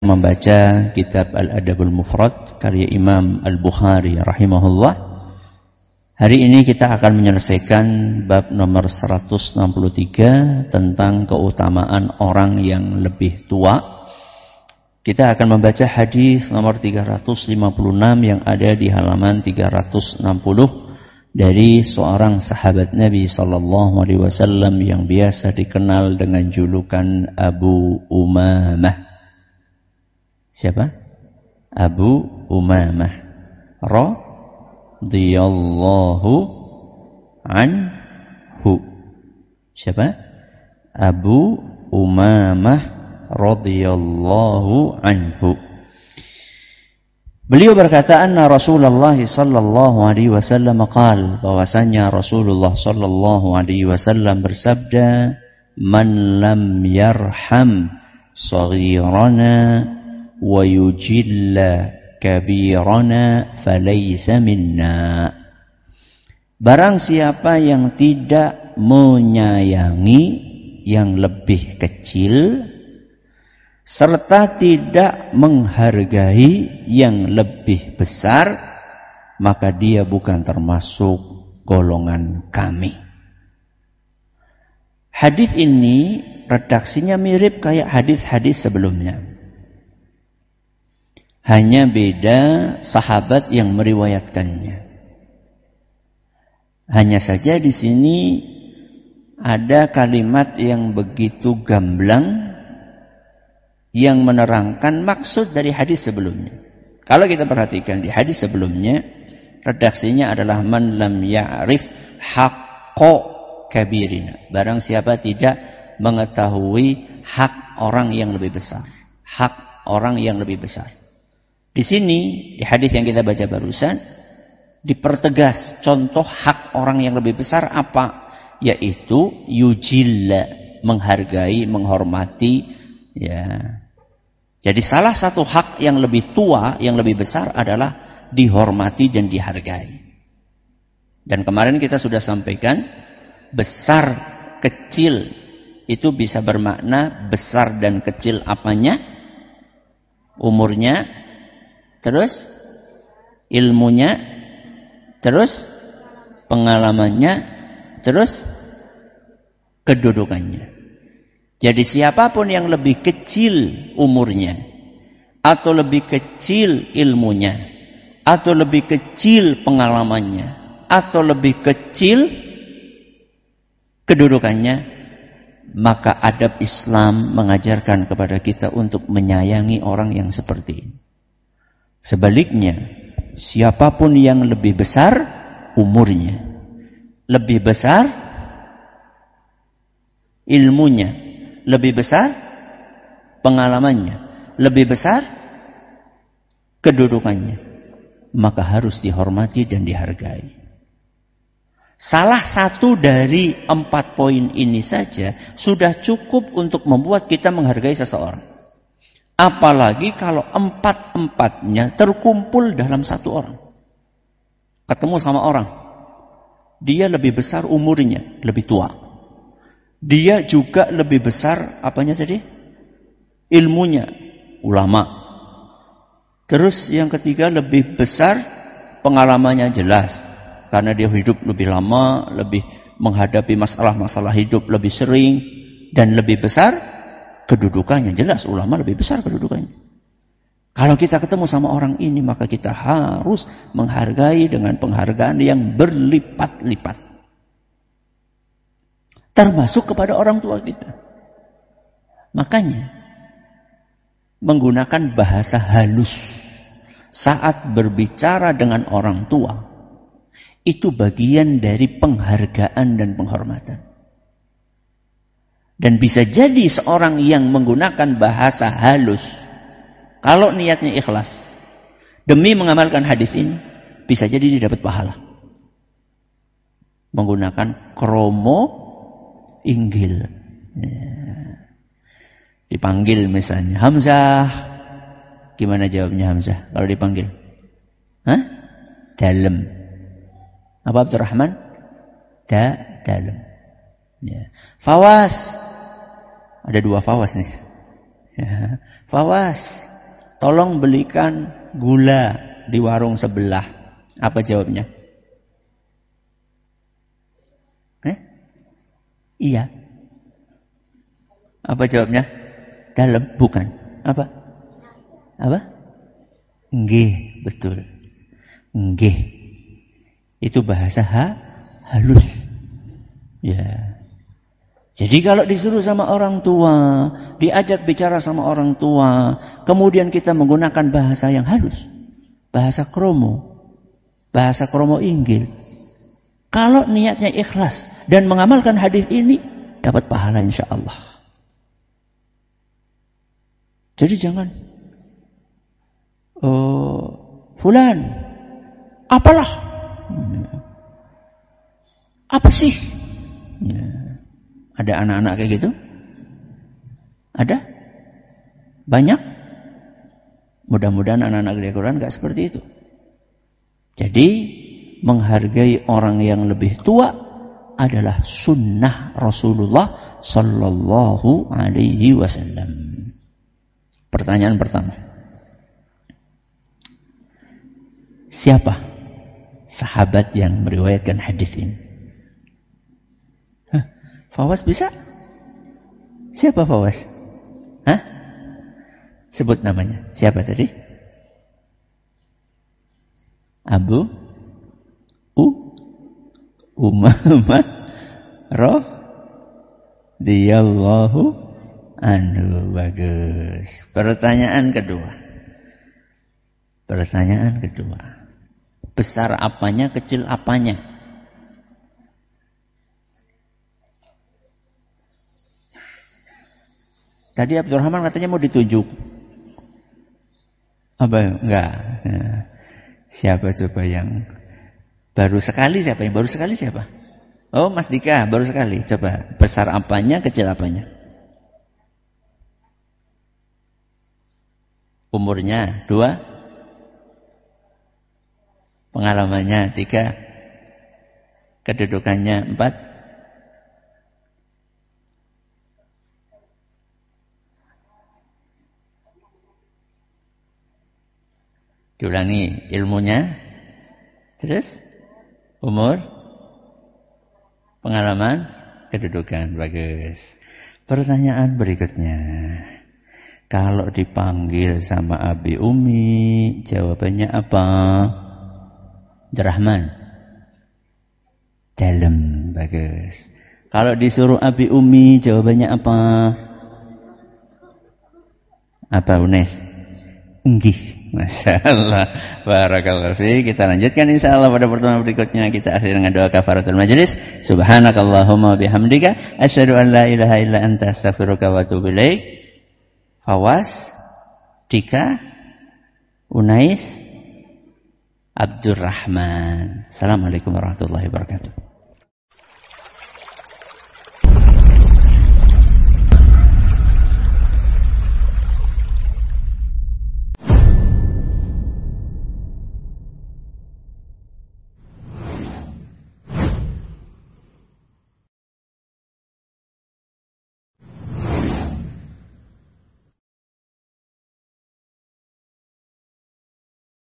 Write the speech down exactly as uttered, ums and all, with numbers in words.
membaca kitab Al-Adabul Mufrad karya Imam Al-Bukhari rahimahullah. Hari ini kita akan menyelesaikan bab nomor seratus enam puluh tiga tentang keutamaan orang yang lebih tua. Kita akan membaca hadis nomor tiga ratus lima puluh enam yang ada di halaman tiga ratus enam puluh dari seorang sahabat Nabi sallallahu alaihi wasallam yang biasa dikenal dengan julukan Abu Umamah. Siapa? Abu Umamah radhiyallahu anhu. Siapa? Abu Umamah radhiyallahu anhu. Beliau berkata, anna Rasulullah sallallahu alaihi wasallam qaal, bahwasanya Rasulullah sallallahu alaihi wasallam bersabda, man lam yarham saghirana wa yujilla kabirana falaysa minna. Barang siapa yang tidak menyayangi yang lebih kecil serta tidak menghargai yang lebih besar, maka dia bukan termasuk golongan kami. Hadis ini redaksinya mirip kayak hadis-hadis sebelumnya. Hanya beda sahabat yang meriwayatkannya. Hanya saja di sini ada kalimat yang begitu gamblang yang menerangkan maksud dari hadis sebelumnya. Kalau kita perhatikan di hadis sebelumnya, redaksinya adalah man lam ya'rif haqqo kabirina. Barang siapa tidak mengetahui hak orang yang lebih besar. Hak orang yang lebih besar. Di sini, di hadis yang kita baca barusan, dipertegas contoh hak orang yang lebih besar apa? Yaitu yujilla, menghargai, menghormati. Ya. Jadi salah satu hak yang lebih tua, yang lebih besar adalah dihormati dan dihargai. Dan kemarin kita sudah sampaikan, besar, kecil, itu bisa bermakna besar dan kecil apanya? Umurnya, terus ilmunya, terus pengalamannya, terus kedudukannya. Jadi siapapun yang lebih kecil umurnya, atau lebih kecil ilmunya, atau lebih kecil pengalamannya, atau lebih kecil kedudukannya, maka adab Islam mengajarkan kepada kita untuk menyayangi orang yang seperti ini. Sebaliknya, siapapun yang lebih besar umurnya, lebih besar ilmunya, lebih besar pengalamannya, lebih besar kedudukannya, maka harus dihormati dan dihargai. Salah satu dari empat poin ini saja sudah cukup untuk membuat kita menghargai seseorang. Apalagi kalau empat-empatnya terkumpul dalam satu orang. Ketemu sama orang, dia lebih besar umurnya, lebih tua. Dia juga lebih besar apanya tadi? Ilmunya, ulama. Terus yang ketiga lebih besar pengalamannya, jelas. Karena dia hidup lebih lama, lebih menghadapi masalah-masalah hidup lebih sering, dan lebih besar kedudukannya, jelas ulama lebih besar kedudukannya. Kalau kita ketemu sama orang ini, maka kita harus menghargai dengan penghargaan yang berlipat-lipat. Termasuk kepada orang tua kita. Makanya, menggunakan bahasa halus saat berbicara dengan orang tua, itu bagian dari penghargaan dan penghormatan. Dan bisa jadi seorang yang menggunakan bahasa halus, kalau niatnya ikhlas, demi mengamalkan hadis ini, bisa jadi dia dapat pahala. Menggunakan kromo inggil. Ya. Dipanggil misalnya, Hamzah. Gimana jawabnya Hamzah kalau dipanggil? Hah? Dalem. Apa Abdurrahman? Da, dalem. Ya. Fawas. Ada dua fawas nih. Ya. Fawas. tolong belikan gula di warung sebelah. Apa jawabnya? Eh? Iya. Apa jawabnya? Dalam, bukan. Apa? Apa? Nggih, betul. Nggih. Itu bahasa ha, halus. Ya. Jadi kalau disuruh sama orang tua, diajak bicara sama orang tua, kemudian kita menggunakan bahasa yang halus, bahasa kromo, bahasa kromo inggil. Kalau niatnya ikhlas dan mengamalkan hadis ini, dapat pahala insya Allah. Jadi jangan, oh, fulan, apalah, apa sih? Ya. Ada anak-anak kayak gitu? Ada? Banyak? Mudah-mudahan anak-anak di Al-Quran gak seperti itu. Jadi menghargai orang yang lebih tua adalah sunnah Rasulullah Sallallahu Alaihi Wasallam. Pertanyaan pertama, siapa sahabat yang meriwayatkan hadis ini? Hah? Fawas bisa? Siapa Fawas? Hah? Sebut namanya. Siapa tadi? Abu U Umamah radhiyallahu anhu. Bagus. Pertanyaan kedua. Pertanyaan kedua. Besar apanya, kecil apanya? Tadi Abdurrahman katanya mau ditunjuk. Apa? Enggak. Ya. Siapa coba yang baru sekali? Siapa yang baru sekali siapa? Oh, Mas Dika, baru sekali. Coba, besar apanya, kecil apanya? Umurnya dua, pengalamannya tiga, kedudukannya empat. Diulangi, ilmunya, terus umur, pengalaman, kedudukan. Bagus. Pertanyaan berikutnya, kalau dipanggil sama Abi Umi, jawabannya apa? Abdurrahman. Dalam. Bagus. Kalau disuruh Abi Umi, jawabannya apa? Apa Unes? Enggih. Masya Allah. Barakallahu fi. Kita lanjutkan insya Allah pada pertemuan berikutnya. Kita akhiri dengan doa kafaratul majlis. Subhanakallahumma bihamdika asyhadu an la ilaha illa anta astaghfiruka wa atubu ilaik. Fawas, Dika, Unais, Abdurrahman. Assalamualaikum warahmatullahi wabarakatuh.